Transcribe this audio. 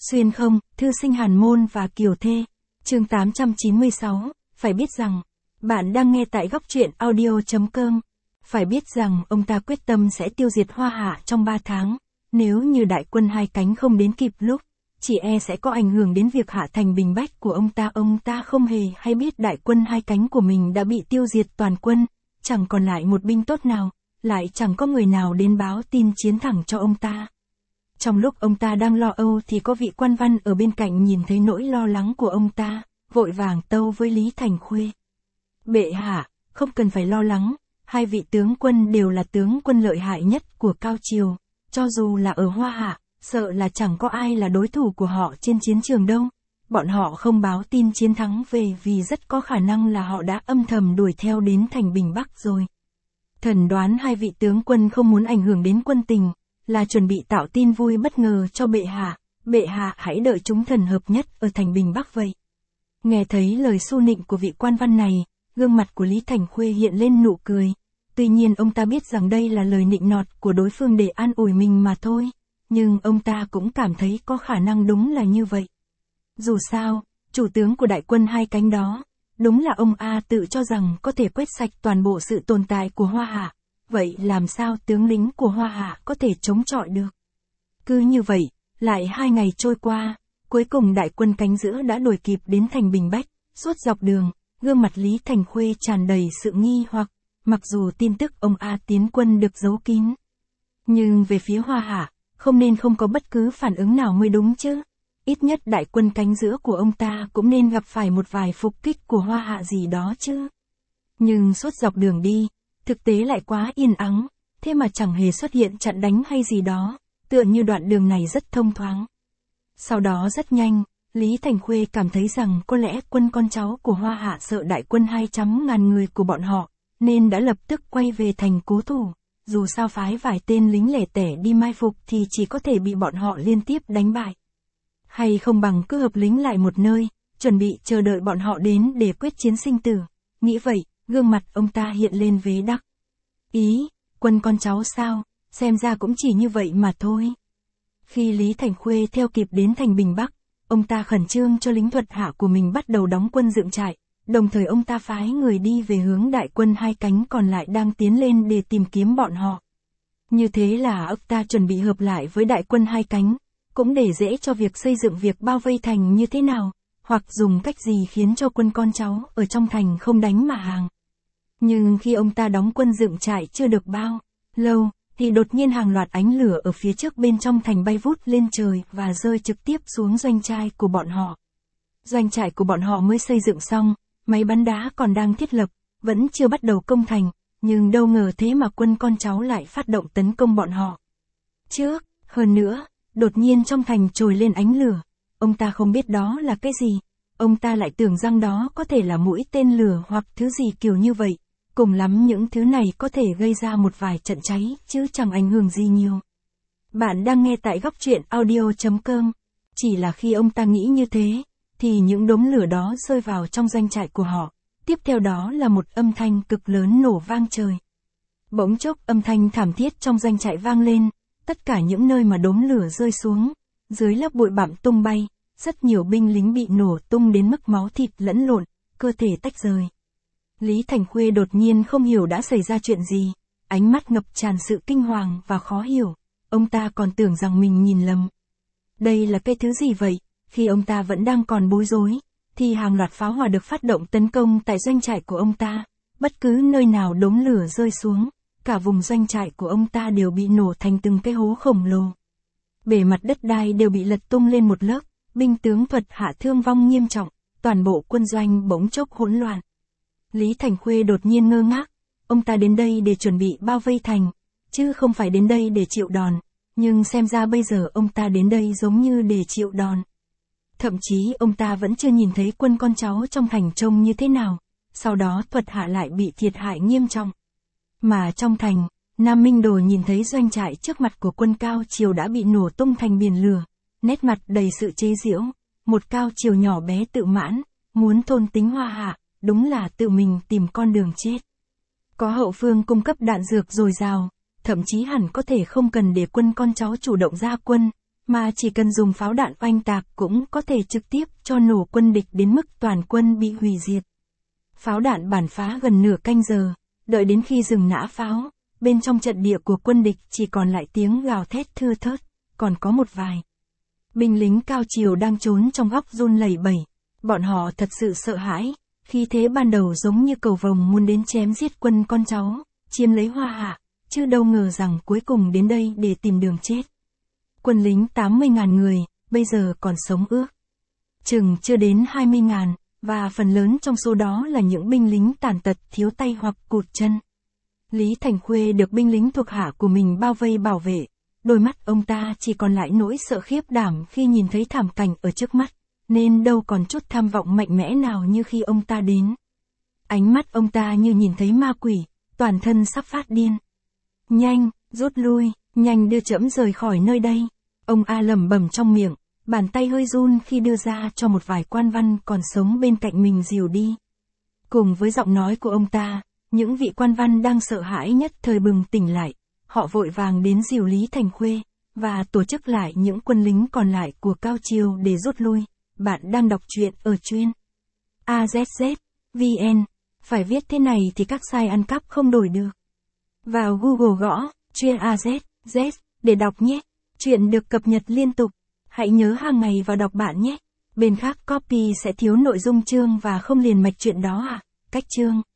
Xuyên không, thư sinh Hàn Môn và Kiều Thê. Chương 896, phải biết rằng, bạn đang nghe tại góc truyện audio.com. Phải biết rằng ông ta quyết tâm sẽ tiêu diệt Hoa Hạ trong 3 tháng. Nếu như đại quân hai cánh không đến kịp lúc, chỉ e sẽ có ảnh hưởng đến việc hạ thành Bình Bách của ông ta. Ông ta không hề hay biết đại quân hai cánh của mình đã bị tiêu diệt toàn quân, chẳng còn lại một binh tốt nào, lại chẳng có người nào đến báo tin chiến thắng cho ông ta. Trong lúc ông ta đang lo âu thì có vị quan văn ở bên cạnh nhìn thấy nỗi lo lắng của ông ta, vội vàng tâu với Lý Thành Khuê. Bệ hạ, không cần phải lo lắng, hai vị tướng quân đều là tướng quân lợi hại nhất của Cao Triều, cho dù là ở Hoa Hạ, sợ là chẳng có ai là đối thủ của họ trên chiến trường đâu. Bọn họ không báo tin chiến thắng về vì rất có khả năng là họ đã âm thầm đuổi theo đến thành Bình Bắc rồi. Thần đoán hai vị tướng quân không muốn ảnh hưởng đến quân tình, là chuẩn bị tạo tin vui bất ngờ cho bệ hạ hãy đợi chúng thần hợp nhất ở thành Bình Bắc vậy. Nghe thấy lời xu nịnh của vị quan văn này, gương mặt của Lý Thành Khuê hiện lên nụ cười. Tuy nhiên ông ta biết rằng đây là lời nịnh nọt của đối phương để an ủi mình mà thôi, nhưng ông ta cũng cảm thấy có khả năng đúng là như vậy. Dù sao, chủ tướng của đại quân hai cánh đó, đúng là ông A tự cho rằng có thể quét sạch toàn bộ sự tồn tại của Hoa Hạ. Vậy làm sao tướng lính của Hoa Hạ có thể chống chọi được? Cứ như vậy, lại 2 ngày trôi qua, cuối cùng đại quân cánh giữa đã đuổi kịp đến thành Bình Bách. Suốt dọc đường, gương mặt Lý Thành Khuê tràn đầy sự nghi hoặc, mặc dù tin tức ông A tiến quân được giấu kín. Nhưng về phía Hoa Hạ, không nên không có bất cứ phản ứng nào mới đúng chứ. Ít nhất đại quân cánh giữa của ông ta cũng nên gặp phải một vài phục kích của Hoa Hạ gì đó chứ. Nhưng suốt dọc đường đi, thực tế lại quá yên ắng, thế mà chẳng hề xuất hiện chặn đánh hay gì đó, tựa như đoạn đường này rất thông thoáng. Sau đó rất nhanh, Lý Thành Khuê cảm thấy rằng có lẽ quân con cháu của Hoa Hạ sợ đại quân 200.000 người của bọn họ, nên đã lập tức quay về thành cố thủ. Dù sao phái vài tên lính lẻ tẻ đi mai phục thì chỉ có thể bị bọn họ liên tiếp đánh bại. Hay không bằng cứ hợp lính lại một nơi, chuẩn bị chờ đợi bọn họ đến để quyết chiến sinh tử. Nghĩ vậy, gương mặt ông ta hiện lên vế đắc. Ý, quân con cháu sao, xem ra cũng chỉ như vậy mà thôi. Khi Lý Thành Khuê theo kịp đến thành Bình Bắc, ông ta khẩn trương cho lính thuật hạ của mình bắt đầu đóng quân dựng trại, đồng thời ông ta phái người đi về hướng đại quân hai cánh còn lại đang tiến lên để tìm kiếm bọn họ. Như thế là ông ta chuẩn bị hợp lại với đại quân hai cánh, cũng để dễ cho việc xây dựng việc bao vây thành như thế nào, hoặc dùng cách gì khiến cho quân con cháu ở trong thành không đánh mà hàng. Nhưng khi ông ta đóng quân dựng trại chưa được bao lâu, thì đột nhiên hàng loạt ánh lửa ở phía trước bên trong thành bay vút lên trời và rơi trực tiếp xuống doanh trại của bọn họ. Doanh trại của bọn họ mới xây dựng xong, máy bắn đá còn đang thiết lập, vẫn chưa bắt đầu công thành, nhưng đâu ngờ thế mà quân con cháu lại phát động tấn công bọn họ. Hơn nữa, đột nhiên trong thành trồi lên ánh lửa, ông ta không biết đó là cái gì, ông ta lại tưởng rằng đó có thể là mũi tên lửa hoặc thứ gì kiểu như vậy, cùng lắm những thứ này có thể gây ra một vài trận cháy, chứ chẳng ảnh hưởng gì nhiều. Bạn đang nghe tại góc truyện audio.com, chỉ là khi ông ta nghĩ như thế, thì những đốm lửa đó rơi vào trong doanh trại của họ, tiếp theo đó là một âm thanh cực lớn nổ vang trời. Bỗng chốc âm thanh thảm thiết trong doanh trại vang lên, tất cả những nơi mà đốm lửa rơi xuống, dưới lớp bụi bặm tung bay, rất nhiều binh lính bị nổ tung đến mức máu thịt lẫn lộn, cơ thể tách rời. Lý Thành Khuê đột nhiên không hiểu đã xảy ra chuyện gì, ánh mắt ngập tràn sự kinh hoàng và khó hiểu, ông ta còn tưởng rằng mình nhìn lầm. Đây là cái thứ gì vậy? Khi ông ta vẫn đang còn bối rối, thì hàng loạt pháo hỏa được phát động tấn công tại doanh trại của ông ta, bất cứ nơi nào đốm lửa rơi xuống, cả vùng doanh trại của ông ta đều bị nổ thành từng cái hố khổng lồ. Bề mặt đất đai đều bị lật tung lên một lớp, binh tướng thuật hạ thương vong nghiêm trọng, toàn bộ quân doanh bỗng chốc hỗn loạn. Lý Thành Khuê đột nhiên ngơ ngác, ông ta đến đây để chuẩn bị bao vây thành, chứ không phải đến đây để chịu đòn, nhưng xem ra bây giờ ông ta đến đây giống như để chịu đòn. Thậm chí ông ta vẫn chưa nhìn thấy quân con cháu trong thành trông như thế nào, sau đó thuật hạ lại bị thiệt hại nghiêm trọng. Mà trong thành, Nam Minh Đồ nhìn thấy doanh trại trước mặt của quân Cao Triều đã bị nổ tung thành biển lửa, nét mặt đầy sự chế giễu, một Cao Triều nhỏ bé tự mãn, muốn thôn tính Hoa Hạ, đúng là tự mình tìm con đường chết. Có hậu phương cung cấp đạn dược dồi dào, thậm chí hẳn có thể không cần để quân con cháu chủ động ra quân, mà chỉ cần dùng pháo đạn oanh tạc cũng có thể trực tiếp cho nổ quân địch đến mức toàn quân bị hủy diệt. Pháo đạn bắn phá gần nửa canh giờ, đợi đến khi dừng nã pháo, bên trong trận địa của quân địch chỉ còn lại tiếng gào thét thưa thớt, còn có một vài binh lính cao chiều đang trốn trong góc run lẩy bẩy. Bọn họ thật sự sợ hãi, khí thế ban đầu giống như cầu vồng muốn đến chém giết quân con cháu, chiếm lấy Hoa Hạ, chứ đâu ngờ rằng cuối cùng đến đây để tìm đường chết. Quân lính 80.000 người, bây giờ còn sống ước chừng chưa đến 20.000, và phần lớn trong số đó là những binh lính tàn tật thiếu tay hoặc cụt chân. Lý Thành Khuê được binh lính thuộc hạ của mình bao vây bảo vệ, đôi mắt ông ta chỉ còn lại nỗi sợ khiếp đảm khi nhìn thấy thảm cảnh ở trước mắt, nên đâu còn chút tham vọng mạnh mẽ nào như khi ông ta đến. Ánh mắt ông ta như nhìn thấy ma quỷ, toàn thân sắp phát điên. Nhanh, rút lui, nhanh đưa trẫm rời khỏi nơi đây. Ông A lẩm bẩm trong miệng, bàn tay hơi run khi đưa ra cho một vài quan văn còn sống bên cạnh mình dìu đi. Cùng với giọng nói của ông ta, những vị quan văn đang sợ hãi nhất thời bừng tỉnh lại, họ vội vàng đến dìu Lý Thành Khuê, và tổ chức lại những quân lính còn lại của Cao Triều để rút lui. Bạn đang đọc truyện ở chuyên AZZ.vn, phải viết thế này thì các site ăn cắp không đổi được. Vào Google gõ, chuyên AZZ, để đọc nhé. Chuyện được cập nhật liên tục. Hãy nhớ hàng ngày vào đọc bạn nhé. Bên khác copy sẽ thiếu nội dung chương và không liền mạch chuyện đó à? Cách chương